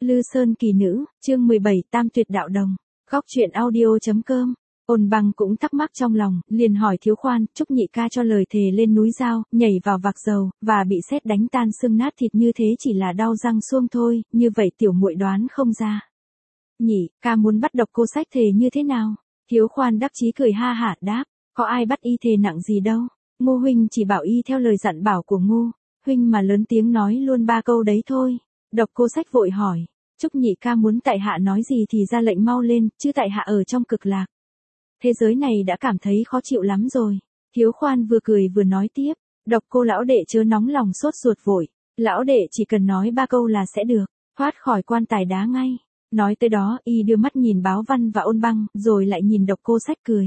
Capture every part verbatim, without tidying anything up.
Lư Sơn kỳ nữ, chương mười bảy Tam tuyệt đạo đồng. Góc truyện audio.com. Ôn Băng cũng thắc mắc trong lòng, liền hỏi Thiếu Khoan, Trúc nhị ca cho lời thề lên núi Dao, nhảy vào vạc dầu, và bị sét đánh tan xương nát thịt như thế chỉ là đau răng xuông thôi, như vậy tiểu muội đoán không ra. Nhị, ca muốn bắt Độc Cô Sách thề như thế nào? Thiếu Khoan đắc chí cười ha hả đáp, có ai bắt y thề nặng gì đâu, Ngô huynh chỉ bảo y theo lời dặn bảo của Ngô huynh mà lớn tiếng nói luôn ba câu đấy thôi. Độc Cô Sách vội hỏi, Trúc nhị ca muốn tại hạ nói gì thì ra lệnh mau lên, chứ tại hạ ở trong cực lạc. Thế giới này đã cảm thấy khó chịu lắm rồi. Thiếu Khoan vừa cười vừa nói tiếp, Độc Cô lão đệ chớ nóng lòng sốt ruột vội, lão đệ chỉ cần nói ba câu là sẽ được, thoát khỏi quan tài đá ngay. Nói tới đó, y đưa mắt nhìn Báo Văn và Ôn Băng, rồi lại nhìn Độc Cô Sách cười.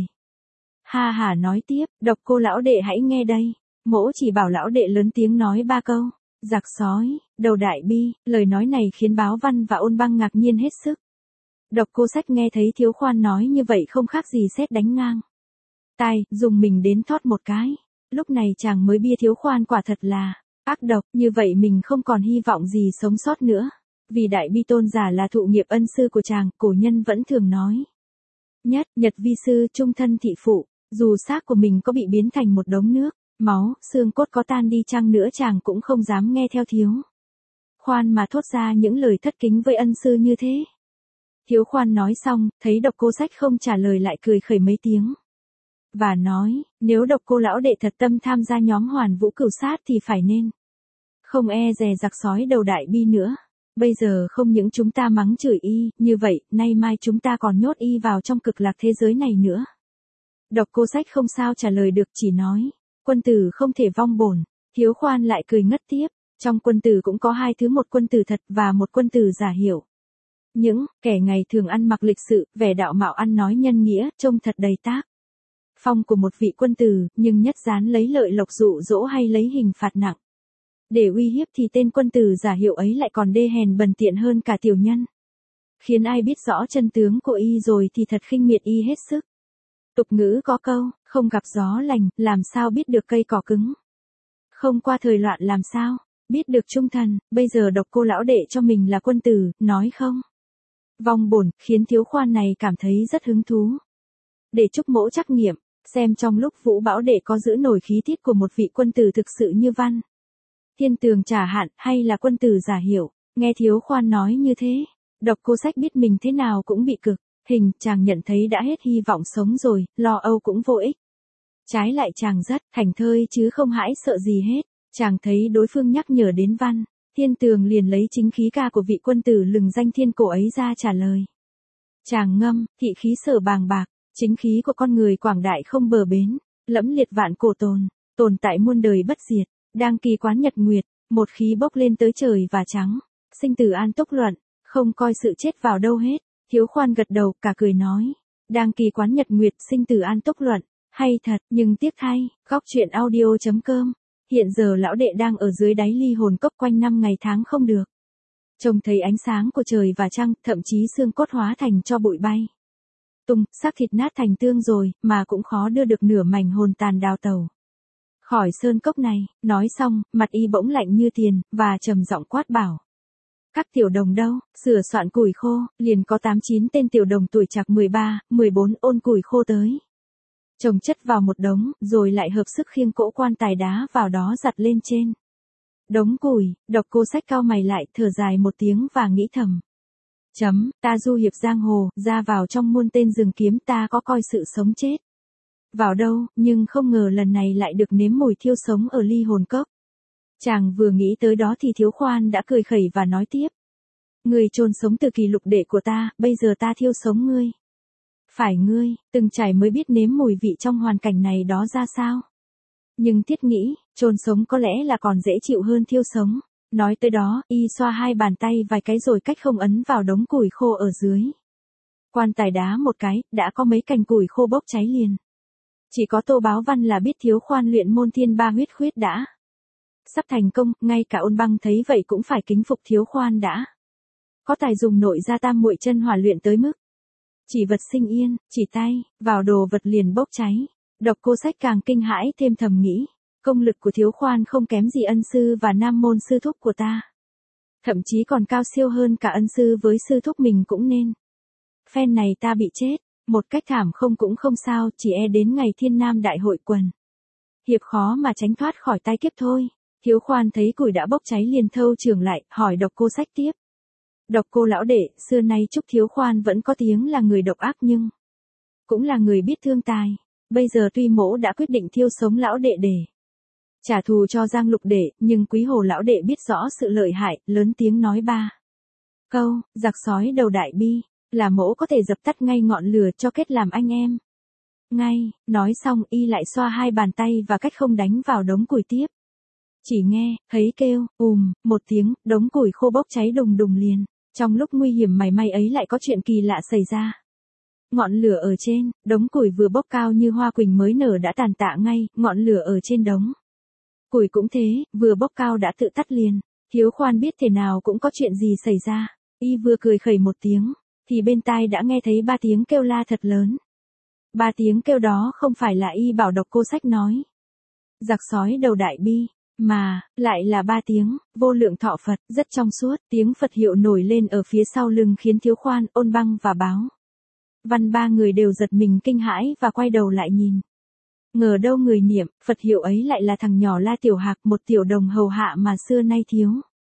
Ha hà nói tiếp, Độc Cô lão đệ hãy nghe đây, mỗ chỉ bảo lão đệ lớn tiếng nói ba câu. Giặc sói, đầu đại bi, lời nói này khiến Báo Văn và Ôn Băng ngạc nhiên hết sức. Độc Cô Sách nghe thấy Thiếu Khoan nói như vậy không khác gì sét đánh ngang tai, dùng mình đến thót một cái. Lúc này chàng mới bia Thiếu Khoan quả thật là ác độc, như vậy mình không còn hy vọng gì sống sót nữa. Vì Đại Bi tôn giả là thụ nghiệp ân sư của chàng, cổ nhân vẫn thường nói. Nhất, Nhật vi sư, trung thân thị phụ, dù xác của mình có bị biến thành một đống nước, máu, xương cốt có tan đi chăng nữa chàng cũng không dám nghe theo Thiếu Khoan mà thốt ra những lời thất kính với ân sư như thế. Thiếu Khoan nói xong, thấy Độc Cô Sách không trả lời lại cười khẩy mấy tiếng. Và nói, nếu Độc Cô lão đệ thật tâm tham gia nhóm Hoàn Vũ Cửu Sát thì phải nên không e dè giặc sói đầu đại bi nữa. Bây giờ không những chúng ta mắng chửi y, như vậy, nay mai chúng ta còn nhốt y vào trong cực lạc thế giới này nữa. Độc Cô Sách không sao trả lời được, chỉ nói, quân tử không thể vong bổn. Thiếu Khoan lại cười ngất tiếp, trong quân tử cũng có hai thứ, một quân tử thật và một quân tử giả hiểu. Những kẻ ngày thường ăn mặc lịch sự, vẻ đạo mạo ăn nói nhân nghĩa, trông thật đầy tác phong của một vị quân tử, nhưng nhất dán lấy lợi lộc dụ dỗ hay lấy hình phạt nặng để uy hiếp thì tên quân tử giả hiệu ấy lại còn đê hèn bần tiện hơn cả tiểu nhân. Khiến ai biết rõ chân tướng của y rồi thì thật khinh miệt y hết sức. Tục ngữ có câu, không gặp gió lành, làm sao biết được cây cỏ cứng. Không qua thời loạn làm sao biết được trung thần. Bây giờ Độc Cô lão đệ cho mình là quân tử, nói không vong bổn, khiến Thiếu Khoan này cảm thấy rất hứng thú. Để chúc mỗ trắc nghiệm, xem trong lúc Vũ Bảo đệ có giữ nổi khí tiết của một vị quân tử thực sự như Văn Thiên Tường trả hạn, hay là quân tử giả hiểu. Nghe Thiếu Khoan nói như thế, Độc Cô Sách biết mình thế nào cũng bị cực hình, chàng nhận thấy đã hết hy vọng sống rồi, lo âu cũng vô ích. Trái lại chàng rất thảnh thơi chứ không hãi sợ gì hết. Chàng thấy đối phương nhắc nhở đến Văn Thiên Tường liền lấy chính khí ca của vị quân tử lừng danh thiên cổ ấy ra trả lời. Chàng ngâm, thị khí sở bàng bạc, chính khí của con người quảng đại không bờ bến, lẫm liệt vạn cổ tồn, tồn tại muôn đời bất diệt, đang kỳ quán nhật nguyệt, một khí bốc lên tới trời và trắng, sinh tử an túc luận, không coi sự chết vào đâu hết. Thiếu Khoan gật đầu, cả cười nói, đang kỳ quán nhật nguyệt, sinh tử an túc luận, hay thật, nhưng tiếc thay, góc truyện audio.com. Hiện giờ lão đệ đang ở dưới đáy ly hồn cốc quanh năm ngày tháng không được trông thấy ánh sáng của trời và trăng, thậm chí xương cốt hóa thành cho bụi bay tung, xác thịt nát thành tương rồi, mà cũng khó đưa được nửa mảnh hồn tàn đào tẩu khỏi sơn cốc này. Nói xong, mặt y bỗng lạnh như tiền, và trầm giọng quát bảo, các tiểu đồng đâu, sửa soạn củi khô. Liền có tám chín tên tiểu đồng tuổi trạc mười ba, mười bốn ôn củi khô tới, chồng chất vào một đống, rồi lại hợp sức khiêng cỗ quan tài đá vào đó giặt lên trên đống củi. Độc Cô Sách cau mày lại, thở dài một tiếng và nghĩ thầm, chấm, ta du hiệp giang hồ, ra vào trong muôn tên rừng kiếm, ta có coi sự sống chết vào đâu, nhưng không ngờ lần này lại được nếm mùi thiêu sống ở ly hồn cốc. Chàng vừa nghĩ tới đó thì Thiếu Khoan đã cười khẩy và nói tiếp, người chôn sống từ kỳ lục đệ của ta, bây giờ ta thiêu sống ngươi. Phải ngươi, từng trải mới biết nếm mùi vị trong hoàn cảnh này đó ra sao. Nhưng thiết nghĩ, chôn sống có lẽ là còn dễ chịu hơn thiêu sống. Nói tới đó, y xoa hai bàn tay vài cái rồi cách không ấn vào đống củi khô ở dưới quan tài đá một cái, đã có mấy cành củi khô bốc cháy liền. Chỉ có Tô Báo Văn là biết Thiếu Khoan luyện môn thiên ba huyết khuyết đã sắp thành công, ngay cả Ôn Băng thấy vậy cũng phải kính phục Thiếu Khoan đã có tài dùng nội gia tam muội chân hỏa luyện tới mức chỉ vật sinh yên, chỉ tay vào đồ vật liền bốc cháy. Độc Cô Sách càng kinh hãi thêm, thầm nghĩ, công lực của Thiếu Khoan không kém gì ân sư và nam môn sư thúc của ta. Thậm chí còn cao siêu hơn cả ân sư với sư thúc mình cũng nên. Phen này ta bị chết, một cách thảm không cũng không sao, chỉ e đến ngày thiên nam đại hội quần. Hiệp khó mà tránh thoát khỏi tai kiếp thôi. Thiếu Khoan thấy củi đã bốc cháy liền thâu trường lại, hỏi Độc Cô Sách tiếp. Độc Cô lão đệ, xưa nay Trúc Thiếu Khoan vẫn có tiếng là người độc ác nhưng cũng là người biết thương tài. Bây giờ tuy mỗ đã quyết định thiêu sống lão đệ để trả thù cho Giang Lục đệ, nhưng Quý Hồ lão đệ biết rõ sự lợi hại, lớn tiếng nói ba câu, giặc sói đầu đại bi, là mỗ có thể dập tắt ngay ngọn lửa cho kết làm anh em. Ngay, nói xong y lại xoa hai bàn tay và cách không đánh vào đống củi tiếp. Chỉ nghe, thấy kêu, ùm, một tiếng, đống củi khô bốc cháy đùng đùng liền. Trong lúc nguy hiểm mảy may ấy lại có chuyện kỳ lạ xảy ra. Ngọn lửa ở trên, đống củi vừa bốc cao như hoa quỳnh mới nở đã tàn tạ ngay, ngọn lửa ở trên đống củi cũng thế, vừa bốc cao đã tự tắt liền. Thiếu Khoan biết thế nào cũng có chuyện gì xảy ra. Y vừa cười khẩy một tiếng, thì bên tai đã nghe thấy ba tiếng kêu la thật lớn. Ba tiếng kêu đó không phải là y bảo Độc Cô Sách nói giặc sói đầu đại bi, mà lại là ba tiếng vô lượng thọ Phật, rất trong suốt. Tiếng Phật hiệu nổi lên ở phía sau lưng khiến Thiếu Khoan, Ôn Băng và Báo Văn ba người đều giật mình kinh hãi và quay đầu lại nhìn. Ngờ đâu người niệm Phật hiệu ấy lại là thằng nhỏ La Tiểu Hạc, một tiểu đồng hầu hạ mà xưa nay Thiếu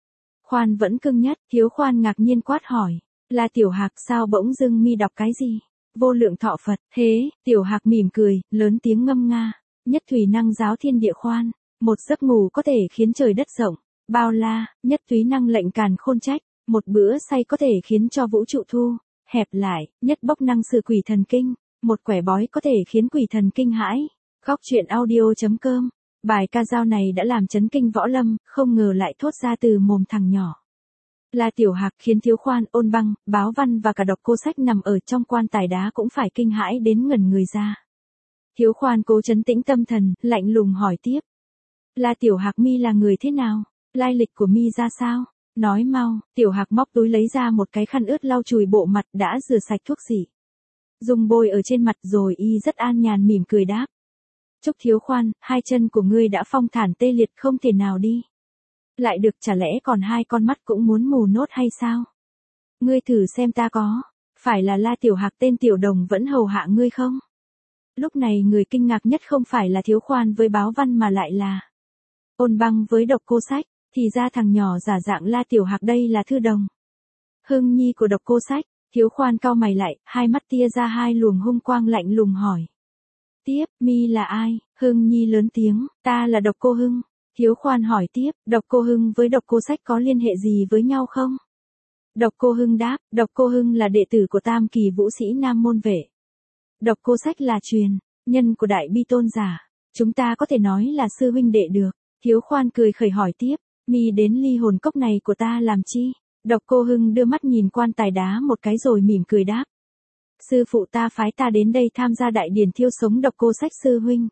Khoan vẫn cưng nhất. Thiếu Khoan ngạc nhiên quát hỏi, La Tiểu Hạc sao bỗng dưng mi đọc cái gì? Vô lượng thọ Phật. Thế, Tiểu Hạc mỉm cười, lớn tiếng ngâm nga, nhất thủy năng giáo thiên địa khoan, một giấc ngủ có thể khiến trời đất rộng bao la, nhất thúy năng lệnh càn khôn trách, một bữa say có thể khiến cho vũ trụ thu hẹp lại, nhất bốc năng sự quỷ thần kinh, một quẻ bói có thể khiến quỷ thần kinh hãi. Góc truyện audio.com. Bài ca dao này đã làm chấn kinh võ lâm, không ngờ lại thốt ra từ mồm thằng nhỏ La Tiểu Hạc, khiến Thiếu Khoan, Ôn Băng, Báo Văn và cả Độc Cô Sách nằm ở trong quan tài đá cũng phải kinh hãi đến ngẩn người ra. Thiếu Khoan cố trấn tĩnh tâm thần, lạnh lùng hỏi tiếp. La Tiểu Hạc, mi là người thế nào? Lai lịch của mi ra sao? Nói mau. Tiểu Hạc móc túi lấy ra một cái khăn ướt lau chùi bộ mặt đã rửa sạch thuốc xỉ, dùng bôi ở trên mặt, rồi y rất an nhàn mỉm cười đáp. Trúc Thiếu Khoan, hai chân của ngươi đã phong thản tê liệt không thể nào đi lại được, chả lẽ còn hai con mắt cũng muốn mù nốt hay sao? Ngươi thử xem ta có phải là La Tiểu Hạc tên tiểu đồng vẫn hầu hạ ngươi không? Lúc này người kinh ngạc nhất không phải là Thiếu Khoan với Báo Văn mà lại là Ôn Băng với Độc Cô Sách. Thì ra thằng nhỏ giả dạng La Tiểu Hạc đây là thư đồng Hưng nhi của Độc Cô Sách. Thiếu Khoan cau mày lại, hai mắt tia ra hai luồng hung quang lạnh lùng hỏi tiếp, mi là ai? Hưng nhi lớn tiếng, ta là Độc Cô Hưng. Thiếu Khoan hỏi tiếp, Độc Cô Hưng với Độc Cô Sách có liên hệ gì với nhau không? Độc Cô Hưng đáp, Độc Cô Hưng là đệ tử của Tam Kỳ Vũ Sĩ Nam Môn Vệ. Độc Cô Sách là truyền nhân của Đại Bi Tôn giả. Chúng ta có thể nói là sư huynh đệ được. Thiếu Khoan cười khẩy hỏi tiếp, mi đến ly hồn cốc này của ta làm chi? Độc Cô Hưng đưa mắt nhìn quan tài đá một cái rồi mỉm cười đáp. Sư phụ ta phái ta đến đây tham gia đại điển thiêu sống Độc Cô Sách sư huynh.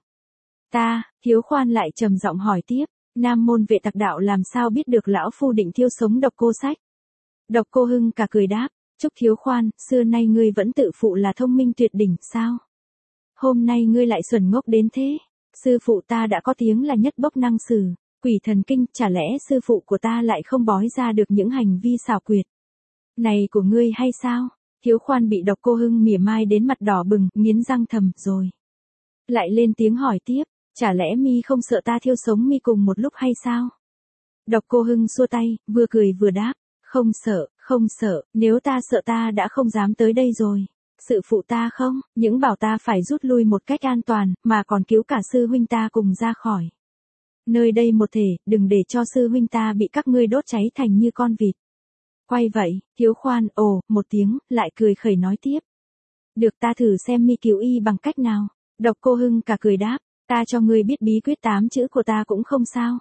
Ta. Thiếu Khoan lại trầm giọng hỏi tiếp, Nam Môn Vệ tặc đạo làm sao biết được lão phu định thiêu sống Độc Cô Sách? Độc Cô Hưng cả cười đáp, Trúc Thiếu Khoan, xưa nay ngươi vẫn tự phụ là thông minh tuyệt đỉnh sao? Hôm nay ngươi lại xuẩn ngốc đến thế? Sư phụ ta đã có tiếng là nhất bốc năng sử quỷ thần kinh, chả lẽ sư phụ của ta lại không bói ra được những hành vi xảo quyệt này của ngươi hay sao? Thiếu Khoan bị Độc Cô Hưng mỉa mai đến mặt đỏ bừng, nghiến răng thầm, rồi lại lên tiếng hỏi tiếp, chả lẽ mi không sợ ta thiêu sống mi cùng một lúc hay sao? Độc Cô Hưng xua tay, vừa cười vừa đáp, không sợ, không sợ, nếu ta sợ ta đã không dám tới đây rồi. Sự phụ ta không, những bảo ta phải rút lui một cách an toàn, mà còn cứu cả sư huynh ta cùng ra khỏi nơi đây một thể, đừng để cho sư huynh ta bị các ngươi đốt cháy thành như con vịt. Quay vậy, Thiếu Khoan ồ một tiếng, lại cười khẩy nói tiếp. Được, ta thử xem mi cứu y bằng cách nào. Độc Cô Hưng cả cười đáp, ta cho ngươi biết bí quyết tám chữ của ta cũng không sao.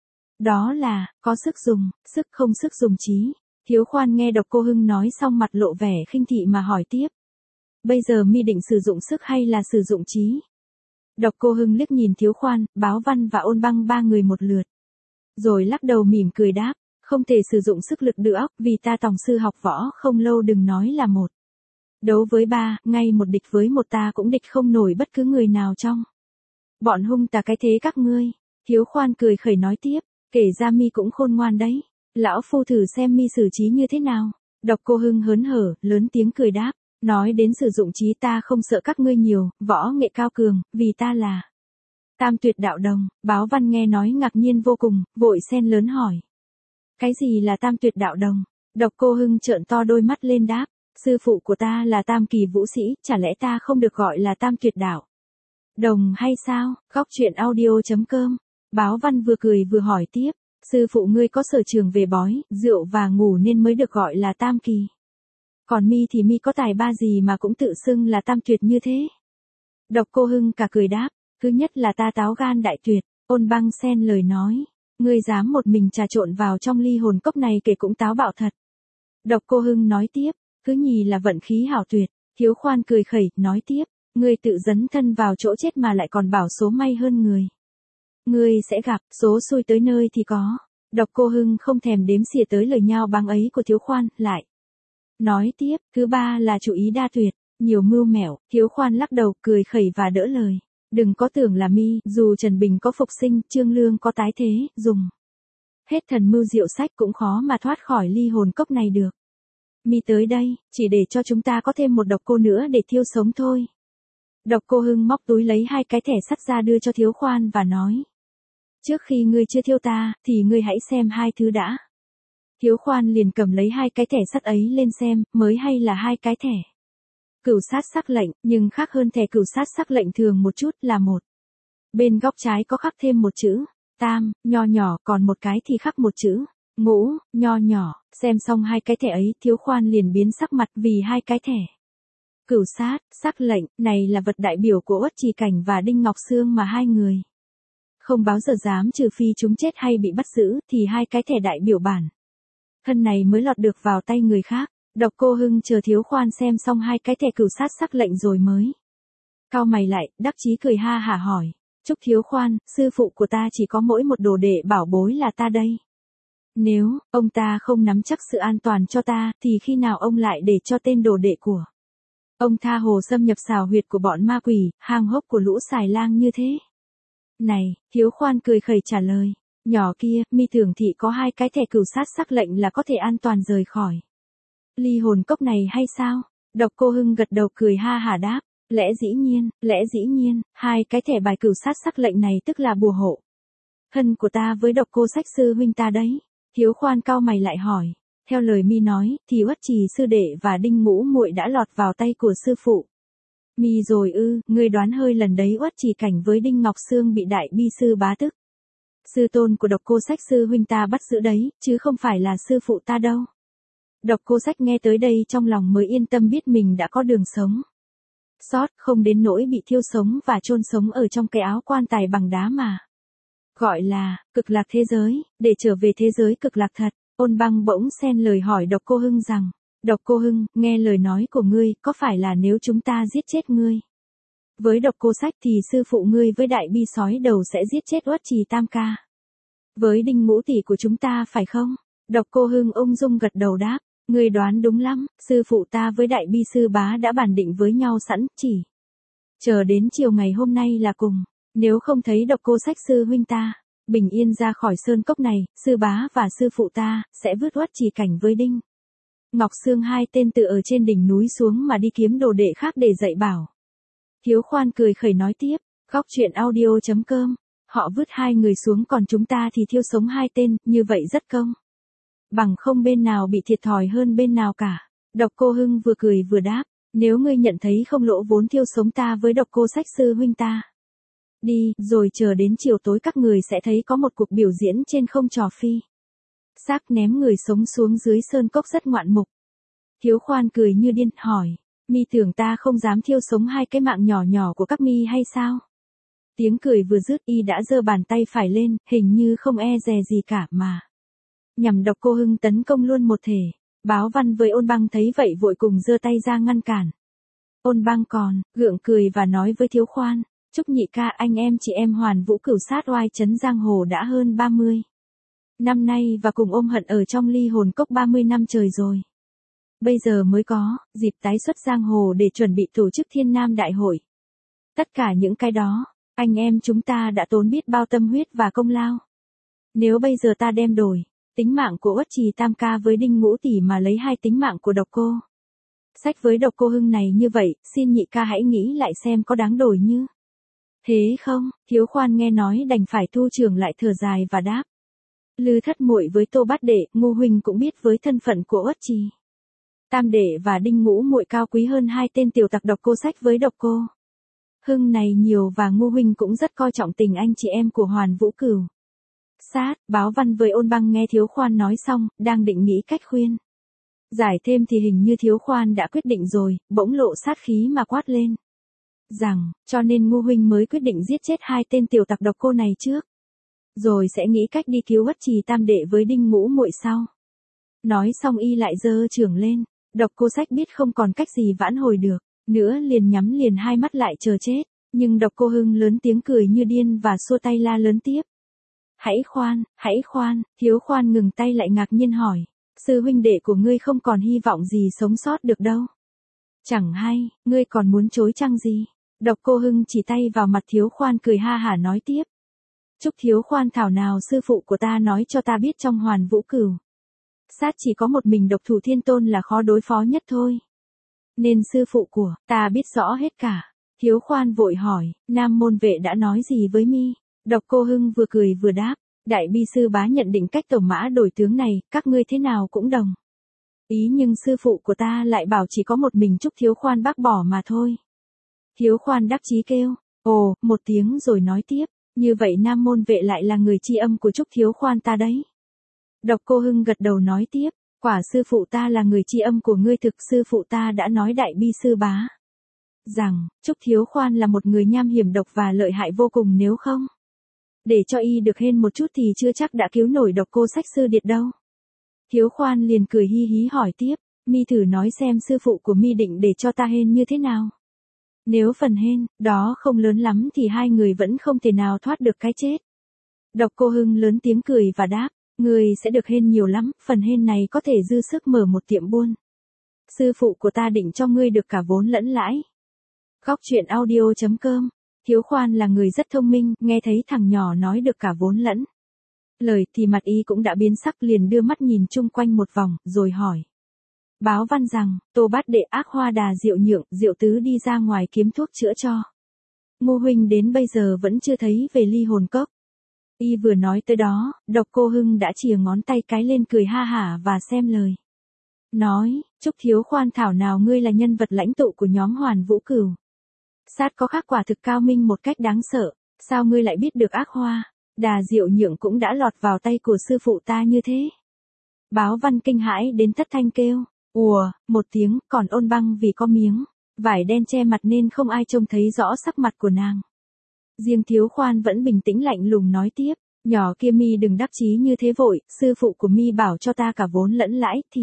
Đó là, có sức dùng, sức không sức dùng trí. Thiếu Khoan nghe Độc Cô Hưng nói xong mặt lộ vẻ khinh thị mà hỏi tiếp. Bây giờ mi định sử dụng sức hay là sử dụng trí? Độc Cô Hưng liếc nhìn Thiếu Khoan, Báo Văn và Ôn Băng ba người một lượt, rồi lắc đầu mỉm cười đáp, không thể sử dụng sức lực được óc, vì ta tòng sư học võ không lâu, đừng nói là một đấu với ba, ngay một địch với một ta cũng địch không nổi bất cứ người nào trong bọn hung tà cái thế các ngươi. Thiếu Khoan cười khẩy nói tiếp, kể ra mi cũng khôn ngoan đấy. Lão phu thử xem mi xử trí như thế nào. Độc Cô Hưng hớn hở, lớn tiếng cười đáp. Nói đến sử dụng trí ta không sợ các ngươi nhiều, võ nghệ cao cường, vì ta là Tam Tuyệt Đạo Đồng. Báo Văn nghe nói ngạc nhiên vô cùng, vội xen lớn hỏi. Cái gì là Tam Tuyệt Đạo Đồng? Độc Cô Hưng trợn to đôi mắt lên đáp. Sư phụ của ta là Tam Kỳ Vũ Sĩ, chả lẽ ta không được gọi là Tam Tuyệt Đạo Đồng hay sao? Góc truyện audio chấm com. Báo Văn vừa cười vừa hỏi tiếp. Sư phụ ngươi có sở trường về bói, rượu và ngủ nên mới được gọi là Tam Kỳ. Còn mi thì mi có tài ba gì mà cũng tự xưng là Tam Tuyệt như thế? Độc Cô Hưng cả cười đáp. Thứ nhất là ta táo gan đại tuyệt. Ôn Băng xen lời nói. Ngươi dám một mình trà trộn vào trong ly hồn cốc này kể cũng táo bạo thật. Độc Cô Hưng nói tiếp. Thứ nhì là vận khí hảo tuyệt. Thiếu Khoan cười khẩy, nói tiếp. Ngươi tự dấn thân vào chỗ chết mà lại còn bảo số may hơn người. Ngươi sẽ gặp, số xui tới nơi thì có. Độc Cô Hưng không thèm đếm xỉa tới lời nhao báng ấy của Thiếu Khoan, lại nói tiếp. Thứ ba là chủ ý đa tuyệt, nhiều mưu mẹo. Thiếu Khoan lắc đầu, cười khẩy và đỡ lời. Đừng có tưởng là mi, dù Trần Bình có phục sinh, Trương Lương có tái thế, dùng hết thần mưu diệu sách cũng khó mà thoát khỏi ly hồn cốc này được. Mi tới đây, chỉ để cho chúng ta có thêm một độc cô nữa để thiêu sống thôi. Độc Cô Hưng móc túi lấy hai cái thẻ sắt ra đưa cho Thiếu Khoan và nói. Trước khi ngươi chưa thiêu ta, thì ngươi hãy xem hai thứ đã. Thiếu Khoan liền cầm lấy hai cái thẻ sắt ấy lên xem, mới hay là hai cái thẻ cửu sát sắc lệnh, nhưng khác hơn thẻ cửu sát sắc lệnh thường một chút là một. Bên góc trái có khắc thêm một chữ tam, nho nhỏ, còn một cái thì khắc một chữ ngũ, nho nhỏ. Xem xong hai cái thẻ ấy, Thiếu Khoan liền biến sắc mặt vì hai cái thẻ cửu sát, sắc lệnh, này là vật đại biểu của Uất Trì Cảnh và Đinh Ngọc Sương mà hai người không báo giờ dám, trừ phi chúng chết hay bị bắt giữ, thì hai cái thẻ đại biểu bản thân này mới lọt được vào tay người khác. Độc Cô Hưng chờ Thiếu Khoan xem xong hai cái thẻ cửu sát sắc lệnh rồi mới cau mày lại, đắc chí cười ha hả hỏi. Chúc Thiếu Khoan, sư phụ của ta chỉ có mỗi một đồ đệ bảo bối là ta đây. Nếu ông ta không nắm chắc sự an toàn cho ta, thì khi nào ông lại để cho tên đồ đệ của ông tha hồ xâm nhập xào huyệt của bọn ma quỷ, hang hốc của lũ xài lang như thế? Này, Thiếu Khoan cười khẩy trả lời. Nhỏ kia, mi tưởng thị có hai cái thẻ cửu sát sắc lệnh là có thể an toàn rời khỏi ly hồn cốc này hay sao? Độc Cô Hưng gật đầu cười ha hả đáp. Lẽ dĩ nhiên, lẽ dĩ nhiên, hai cái thẻ bài cửu sát sắc lệnh này tức là bùa hộ thân của ta với Độc Cô Sách sư huynh ta đấy. Thiếu Khoan cau mày lại hỏi. Theo lời mi nói, thì Uất Trì sư đệ và Đinh Ngũ muội đã lọt vào tay của sư phụ mi rồi ư? Ngươi đoán hơi lần đấy Uất Trì Cảnh với Đinh Ngọc Sương bị đại bi sư bá tức sư tôn của Độc Cô Sách sư huynh ta bắt giữ đấy, chứ không phải là sư phụ ta đâu. Độc Cô Sách nghe tới đây trong lòng mới yên tâm biết mình đã có đường sống sót, không đến nỗi bị thiêu sống và chôn sống ở trong cái áo quan tài bằng đá mà gọi là cực lạc thế giới, để trở về thế giới cực lạc thật. Ôn Băng bỗng xen lời hỏi Độc Cô Hưng rằng. Độc Cô Hưng, nghe lời nói của ngươi, có phải là nếu chúng ta giết chết ngươi với Độc Cô Sách thì sư phụ ngươi với đại bi sói đầu sẽ giết chết Uất Trì Tam ca với Đinh Ngũ tỷ của chúng ta phải không? Độc Cô Hưng ung dung gật đầu đáp. Ngươi đoán đúng lắm, sư phụ ta với đại bi sư bá đã bàn định với nhau sẵn, chỉ chờ đến chiều ngày hôm nay là cùng. Nếu không thấy Độc Cô Sách sư huynh ta bình yên ra khỏi sơn cốc này, sư bá và sư phụ ta sẽ vứt Uất Trì Cảnh với Đinh Ngọc Sương hai tên tự ở trên đỉnh núi xuống mà đi kiếm đồ đệ khác để dạy bảo. Thiếu Khoan cười khẩy nói tiếp. Góc truyện audio chấm com. Họ vứt hai người xuống còn chúng ta thì thiêu sống hai tên, như vậy rất công bằng, không bên nào bị thiệt thòi hơn bên nào cả. Độc Cô Hưng vừa cười vừa đáp. Nếu ngươi nhận thấy không lỗ vốn thiêu sống ta với Độc Cô Sách sư huynh ta, đi, rồi chờ đến chiều tối các người sẽ thấy có một cuộc biểu diễn trên không trò phi xác ném người sống xuống dưới sơn cốc rất ngoạn mục. Thiếu Khoan cười như điên, hỏi. Mi tưởng ta không dám thiêu sống hai cái mạng nhỏ nhỏ của các mi hay sao? Tiếng cười vừa dứt, y đã giơ bàn tay phải lên, hình như không e dè gì cả mà nhằm Độc Cô Hưng tấn công luôn một thể. Báo Văn với Ôn Băng thấy vậy vội cùng giơ tay ra ngăn cản. Ôn Băng còn gượng cười và nói với Thiếu Khoan. Chúc nhị ca, anh em chị em Hoàn Vũ cửu sát oai trấn giang hồ đã hơn ba mươi năm nay và cùng ôm hận ở trong ly hồn cốc ba mươi năm trời rồi. Bây giờ mới có dịp tái xuất giang hồ để chuẩn bị tổ chức Thiên Nam Đại hội. Tất cả những cái đó, anh em chúng ta đã tốn biết bao tâm huyết và công lao. Nếu bây giờ ta đem đổi tính mạng của Uất Trì Tam ca với Đinh Ngũ tỷ mà lấy hai tính mạng của Độc Cô. Sách với Độc Cô Hưng này như vậy, xin nhị ca hãy nghĩ lại xem có đáng đổi như thế không? Thiếu Khoan nghe nói đành phải thu trưởng lại thở dài và đáp. Lư thất muội với Tô Bát đệ, Ngô huynh cũng biết với thân phận của Uất Trì Tam đệ và Đinh Ngũ muội cao quý hơn hai tên tiểu tặc Độc Cô Sách với Độc Cô Hưng này nhiều, và Ngô huynh cũng rất coi trọng tình anh chị em của Hoàn Vũ Cửu. Sát, Báo Văn với Ôn Băng nghe Thiếu Khoan nói xong, đang định nghĩ cách khuyên giải thêm thì hình như Thiếu Khoan đã quyết định rồi, bỗng lộ sát khí mà quát lên. Rằng, cho nên Ngô huynh mới quyết định giết chết hai tên tiểu tặc Độc Cô này trước. Rồi sẽ nghĩ cách đi cứu Uất Trì Tam đệ với Đinh Ngũ muội sau. Nói xong y lại giơ chưởng lên, Độc Cô Sách biết không còn cách gì vãn hồi được, nữa liền nhắm liền hai mắt lại chờ chết, nhưng Độc Cô Hưng lớn tiếng cười như điên và xua tay la lớn tiếp. Hãy khoan, hãy khoan, Thiếu Khoan ngừng tay lại ngạc nhiên hỏi, sư huynh đệ của ngươi không còn hy vọng gì sống sót được đâu. Chẳng hay, ngươi còn muốn chối chăng gì? Độc Cô Hưng chỉ tay vào mặt Thiếu Khoan cười ha hả nói tiếp. Chúc Thiếu Khoan thảo nào sư phụ của ta nói cho ta biết trong Hoàn Vũ Cửu. Sát chỉ có một mình Độc Thủ Thiên Tôn là khó đối phó nhất thôi. Nên sư phụ của ta biết rõ hết cả. Thiếu Khoan vội hỏi, Nam môn vệ đã nói gì với mi? Độc Cô Hưng vừa cười vừa đáp, đại bi sư bá nhận định cách tẩu mã đổi tướng này, các ngươi thế nào cũng đồng ý, nhưng sư phụ của ta lại bảo chỉ có một mình Trúc Thiếu Khoan bác bỏ mà thôi. Thiếu Khoan đắc chí kêu, ồ, một tiếng rồi nói tiếp, như vậy Nam môn vệ lại là người tri âm của Trúc Thiếu Khoan ta đấy. Độc Cô Hưng gật đầu nói tiếp, quả sư phụ ta là người tri âm của ngươi, thực sư phụ ta đã nói đại bi sư bá rằng, Trúc Thiếu Khoan là một người nham hiểm độc và lợi hại vô cùng, nếu không để cho y được hên một chút thì chưa chắc đã cứu nổi Độc Cô Sách sư điệt đâu. Thiếu Khoan liền cười hi hí hỏi tiếp, mi thử nói xem sư phụ của mi định để cho ta hên như thế nào. Nếu phần hên đó không lớn lắm thì hai người vẫn không thể nào thoát được cái chết. Độc Cô Hưng lớn tiếng cười và đáp, người sẽ được hên nhiều lắm, phần hên này có thể dư sức mở một tiệm buôn. Sư phụ của ta định cho ngươi được cả vốn lẫn lãi. Góc truyện audio chấm com. Thiếu Khoan là người rất thông minh, nghe thấy thằng nhỏ nói được cả vốn lẫn lời thì mặt y cũng đã biến sắc, liền đưa mắt nhìn chung quanh một vòng, rồi hỏi. Báo Văn rằng, Tô Bát đệ, Ác Hoa Đà, Diệu Nhượng, Diệu Tứ đi ra ngoài kiếm thuốc chữa cho Ngô huynh đến bây giờ vẫn chưa thấy về Ly Hồn Cốc. Y vừa nói tới đó, Độc Cô Hưng đã chìa ngón tay cái lên cười ha hả và xem lời. Nói, Trúc Thiếu Khoan thảo nào ngươi là nhân vật lãnh tụ của nhóm Hoàn Vũ Cửu. Sát có khác quả thực cao minh một cách đáng sợ, sao ngươi lại biết được Ác Hoa Đà Diệu Nhượng cũng đã lọt vào tay của sư phụ ta như thế? Báo Văn kinh hãi đến thất thanh kêu, ùa, một tiếng, còn Ôn Băng vì có miếng vải đen che mặt nên không ai trông thấy rõ sắc mặt của nàng. Riêng Thiếu Khoan vẫn bình tĩnh lạnh lùng nói tiếp, nhỏ kia mi đừng đắc chí như thế vội, sư phụ của mi bảo cho ta cả vốn lẫn lãi thì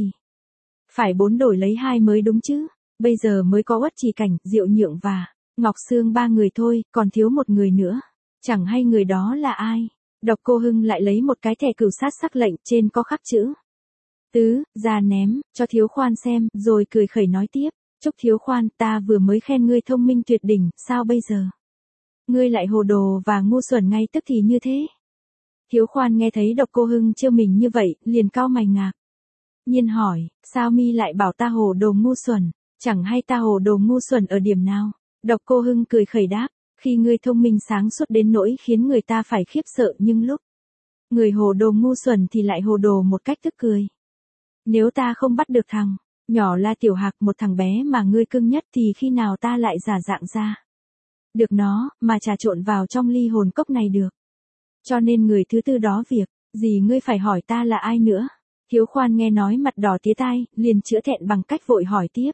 phải bốn đổi lấy hai mới đúng chứ, bây giờ mới có Uất Trì Cảnh, Diệu Nhượng và Ngọc Sương ba người thôi, còn thiếu một người nữa. Chẳng hay người đó là ai? Độc Cô Hưng lại lấy một cái thẻ cửu sát sắc lệnh, trên có khắc chữ Tứ, ra ném, cho Thiếu Khoan xem, rồi cười khẩy nói tiếp, Trúc Thiếu Khoan, ta vừa mới khen ngươi thông minh tuyệt đỉnh, sao bây giờ ngươi lại hồ đồ và ngu xuẩn ngay tức thì như thế? Thiếu Khoan nghe thấy Độc Cô Hưng trêu mình như vậy, liền cau mày ngạc nhiên hỏi, sao mi lại bảo ta hồ đồ ngu xuẩn, chẳng hay ta hồ đồ ngu xuẩn ở điểm nào? Độc Cô Hưng cười khẩy đáp, khi ngươi thông minh sáng suốt đến nỗi khiến người ta phải khiếp sợ, nhưng lúc người hồ đồ ngu xuẩn thì lại hồ đồ một cách tức cười. Nếu ta không bắt được thằng nhỏ La Tiểu Hạc, một thằng bé mà ngươi cưng nhất, thì khi nào ta lại giả dạng ra được nó, mà trà trộn vào trong Ly Hồn Cốc này được? Cho nên người thứ tư đó việc gì ngươi phải hỏi ta là ai nữa? Thiếu Khoan nghe nói mặt đỏ tía tai, liền chữa thẹn bằng cách vội hỏi tiếp.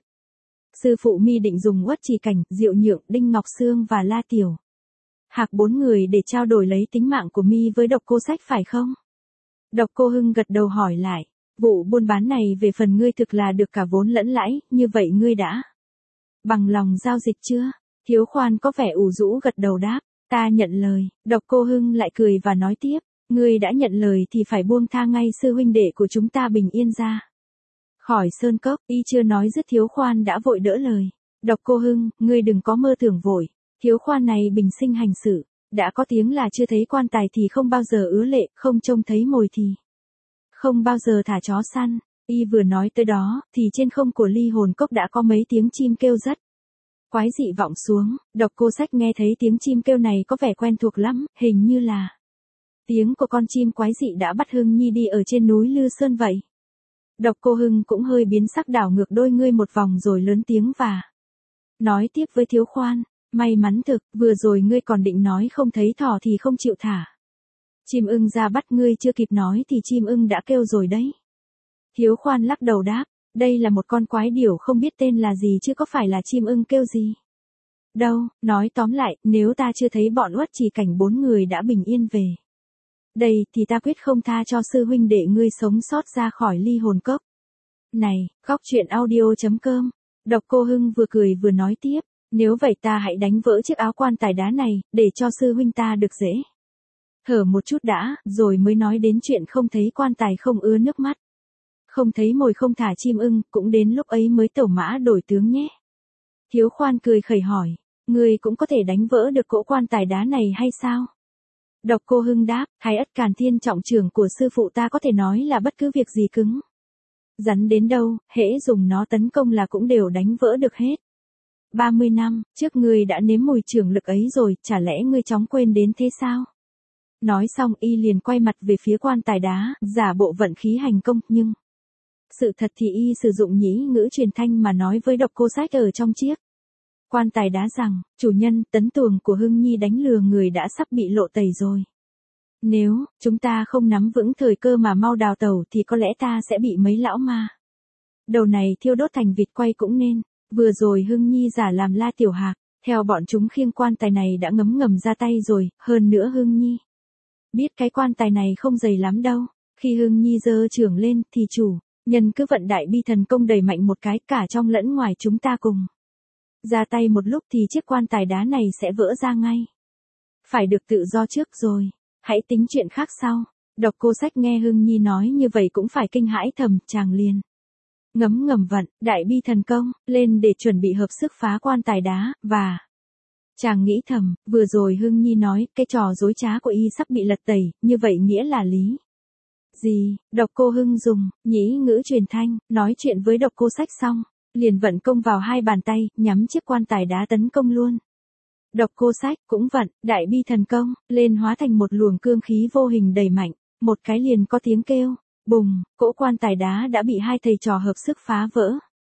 Sư phụ mi định dùng Uất Trì Cảnh, Diệu Nhượng, Đinh Ngọc Sương và La Tiểu Hạc bốn người để trao đổi lấy tính mạng của mi với Độc Cô Sách phải không? Độc Cô Hưng gật đầu hỏi lại, vụ buôn bán này về phần ngươi thực là được cả vốn lẫn lãi, như vậy ngươi đã bằng lòng giao dịch chưa? Thiếu Khoan có vẻ ủ rũ gật đầu đáp, ta nhận lời. Độc Cô Hưng lại cười và nói tiếp, ngươi đã nhận lời thì phải buông tha ngay sư huynh đệ của chúng ta bình yên ra khỏi sơn cốc. Y chưa nói dứt, Thiếu Khoan đã vội đỡ lời. Độc Cô Hưng, ngươi đừng có mơ tưởng vội. Thiếu Khoan này bình sinh hành xử, đã có tiếng là chưa thấy quan tài thì không bao giờ ứa lệ, không trông thấy mồi thì Không bao giờ thả chó săn. Y vừa nói tới đó, thì trên không của ly hồn cốc đã có mấy tiếng chim kêu rất quái dị vọng xuống. Độc Cô Sách nghe thấy tiếng chim kêu này có vẻ quen thuộc lắm, hình như là tiếng của con chim quái dị đã bắt Hưng Nhi đi ở trên núi Lư Sơn vậy. Độc Cô Hưng cũng hơi biến sắc, đảo ngược đôi ngươi một vòng rồi lớn tiếng và nói tiếp với Thiếu Khoan, may mắn thực, vừa rồi ngươi còn định nói không thấy thỏ thì không chịu thả. Chim ưng ra bắt ngươi chưa kịp nói thì chim ưng đã kêu rồi đấy. Thiếu Khoan lắc đầu đáp, đây là một con quái điểu không biết tên là gì chứ có phải là chim ưng kêu gì. Đâu, nói tóm lại, nếu ta chưa thấy bọn Uất Trì Cảnh bốn người đã bình yên về đây thì ta quyết không tha cho sư huynh đệ ngươi sống sót ra khỏi ly hồn cốc. Này, góc truyện audio chấm com. Độc Cô Hưng vừa cười vừa nói tiếp, nếu vậy ta hãy đánh vỡ chiếc áo quan tài đá này, để cho sư huynh ta được dễ thở một chút đã, rồi mới nói đến chuyện không thấy quan tài không ứa nước mắt. Không thấy mồi không thả chim ưng, cũng đến lúc ấy mới tẩu mã đổi tướng nhé. Thiếu Khoan cười khẩy hỏi, ngươi cũng có thể đánh vỡ được cỗ quan tài đá này hay sao? Độc Cô Hưng đáp, Thái Ất Càn Thiên trọng trưởng của sư phụ ta có thể nói là bất cứ việc gì cứng rắn đến đâu, hễ dùng nó tấn công là cũng đều đánh vỡ được hết. ba mươi năm trước ngươi đã nếm mùi trưởng lực ấy rồi, chả lẽ ngươi chóng quên đến thế sao? Nói xong y liền quay mặt về phía quan tài đá, giả bộ vận khí hành công, nhưng sự thật thì y sử dụng nhĩ ngữ truyền thanh mà nói với Độc Cô Sách ở trong chiếc quan tài đá rằng, chủ nhân, tấn tuồng của Hưng Nhi đánh lừa người đã sắp bị lộ tẩy rồi. Nếu chúng ta không nắm vững thời cơ mà mau đào tẩu thì có lẽ ta sẽ bị mấy lão ma đầu này thiêu đốt thành vịt quay cũng nên. Vừa rồi Hưng Nhi giả làm La Tiểu Hạc, theo bọn chúng khiêng quan tài này đã ngấm ngầm ra tay rồi, hơn nữa Hưng Nhi biết cái quan tài này không dày lắm đâu. Khi Hưng Nhi giơ trưởng lên thì chủ nhân cứ vận đại bi thần công đẩy mạnh một cái, cả trong lẫn ngoài chúng ta cùng ra tay một lúc thì chiếc quan tài đá này sẽ vỡ ra ngay. Phải được tự do trước rồi, hãy tính chuyện khác sau. Độc Cô Sách nghe Hưng Nhi nói như vậy cũng phải kinh hãi thầm, chàng liền ngấm ngầm vận đại bi thần công lên để chuẩn bị hợp sức phá quan tài đá, và chàng nghĩ thầm, vừa rồi Hưng Nhi nói cái trò dối trá của y sắp bị lật tẩy, như vậy nghĩa là lý gì? Độc Cô Hưng dùng nhĩ ngữ truyền thanh nói chuyện với Độc Cô Sách xong, liền vận công vào hai bàn tay, nhắm chiếc quan tài đá tấn công luôn. Độc Cô Sách cũng vận đại bi thần công lên, hóa thành một luồng cương khí vô hình đầy mạnh, một cái liền có tiếng kêu bùng, cỗ quan tài đá đã bị hai thầy trò hợp sức phá vỡ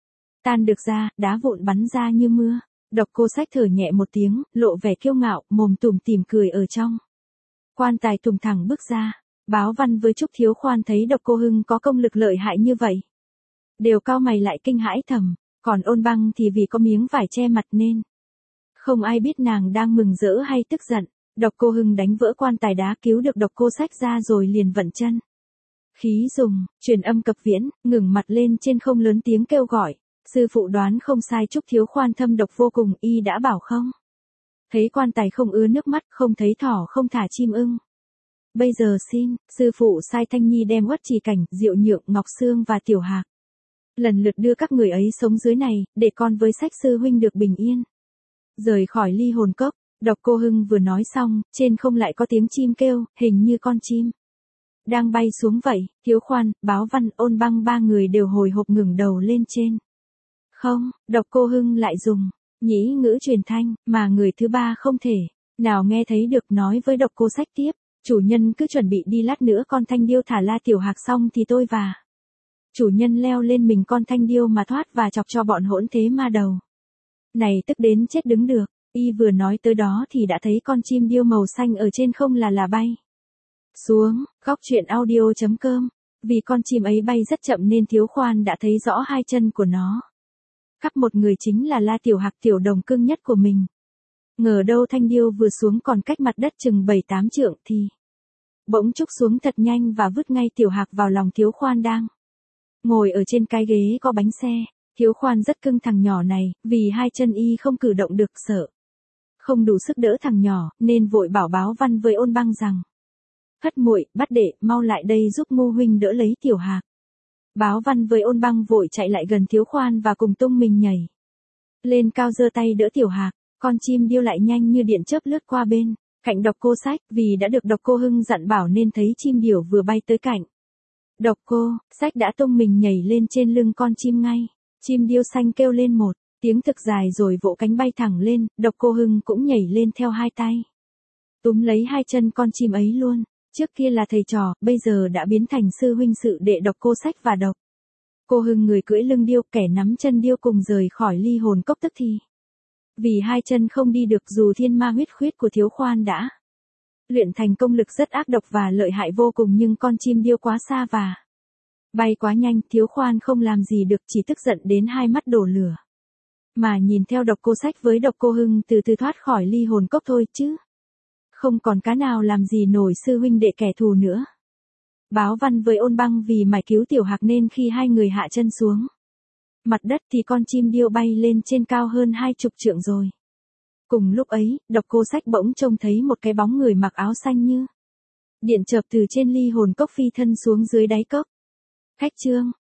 tan được ra, đá vụn bắn ra như mưa. Độc Cô Sách thở nhẹ một tiếng, lộ vẻ kiêu ngạo, mồm tủm tỉm cười ở trong quan tài thùng thẳng bước ra. Báo Văn với Trúc Thiếu Khoan thấy Độc Cô Hưng có công lực lợi hại như vậy, đều cau mày lại kinh hãi thầm, còn Ôn Băng thì vì có miếng vải che mặt nên không ai biết nàng đang mừng rỡ hay tức giận. Độc Cô Hưng đánh vỡ quan tài đá cứu được Độc Cô Sách ra rồi liền vận chân khí dùng truyền âm cập viễn, ngừng mặt lên trên không lớn tiếng kêu gọi, sư phụ đoán không sai, Trúc Thiếu Khoan thâm độc vô cùng, y đã bảo không thấy quan tài không ứa nước mắt, không thấy thỏ không thả chim ưng. Bây giờ xin, sư phụ sai Thanh Nhi đem Uất Trì Cảnh, Diệu Nhượng, Ngọc Sương và Tiểu Hạc lần lượt đưa các người ấy sống dưới này, để con với Sách sư huynh được bình yên rời khỏi ly hồn cốc. Độc Cô Hưng vừa nói xong, trên không lại có tiếng chim kêu, hình như con chim đang bay xuống vậy. Thiếu Khoan, Báo Văn, Ôn Băng ba người đều hồi hộp ngẩng đầu lên trên không. Độc Cô Hưng lại dùng nhĩ ngữ truyền thanh, mà người thứ ba không thể nào nghe thấy được, nói với Độc Cô Sách tiếp, chủ nhân cứ chuẩn bị đi, lát nữa con thanh điêu thả La Tiểu Hạc xong thì tôi và chủ nhân leo lên mình con thanh điêu mà thoát và chọc cho bọn hỗn thế ma đầu này tức đến chết đứng được. Y vừa nói tới đó thì đã thấy con chim điêu màu xanh ở trên không là là bay xuống. Góc truyện audio chấm com. Vì con chim ấy bay rất chậm nên Thiếu Khoan đã thấy rõ hai chân của nó. Khắp một người chính là La Tiểu Hạc, tiểu đồng cưng nhất của mình. Ngờ đâu thanh điêu vừa xuống còn cách mặt đất chừng bảy tám trượng thì bỗng trúc xuống thật nhanh và vứt ngay Tiểu Hạc vào lòng Thiếu Khoan đang ngồi ở trên cái ghế có bánh xe. Thiếu Khoan rất cưng thằng nhỏ này, vì hai chân y không cử động được, sợ không đủ sức đỡ thằng nhỏ, nên vội bảo Báo Văn với Ôn Băng rằng, Hất muội, Bắt đệ, mau lại đây giúp Ngô huynh đỡ lấy Tiểu Hạc. Báo Văn với Ôn Băng vội chạy lại gần Thiếu Khoan và cùng tung mình nhảy lên cao, giơ tay đỡ Tiểu Hạc. Con chim điêu lại nhanh như điện chớp lướt qua bên cạnh Độc Cô Sách, vì đã được Độc Cô Hưng dặn bảo nên thấy chim điểu vừa bay tới cạnh Độc Cô, sách đã tung mình nhảy lên trên lưng con chim ngay. Chim điêu xanh kêu lên một tiếng thực dài rồi vỗ cánh bay thẳng lên, Độc Cô Hưng cũng nhảy lên theo hai tay. Túm lấy hai chân con chim ấy luôn. Trước kia là thầy trò, bây giờ đã biến thành sư huynh sự đệ Độc Cô Sách và Độc Cô Hưng, người cưỡi lưng điêu, kẻ nắm chân điêu, cùng rời khỏi ly hồn cốc tức thì. Vì hai chân không đi được, dù thiên ma huyết khuyết của Thiếu Khoan đã luyện thành công lực rất ác độc và lợi hại vô cùng, nhưng con chim điêu quá xa và bay quá nhanh, Thiếu Khoan không làm gì được, chỉ tức giận đến hai mắt đổ lửa. Mà nhìn theo Độc Cô Sách với Độc Cô Hưng từ từ thoát khỏi ly hồn cốc thôi chứ. Không còn cá nào làm gì nổi sư huynh đệ kẻ thù nữa. Báo văn với Ôn Băng vì mải cứu Tiểu Hạc nên khi hai người hạ chân xuống mặt đất thì con chim điêu bay lên trên cao hơn hai chục trượng rồi. Cùng lúc ấy, Độc Cô Sách bỗng trông thấy một cái bóng người mặc áo xanh như điện chợp từ trên ly hồn cốc phi thân xuống dưới đáy cốc. Khách trương,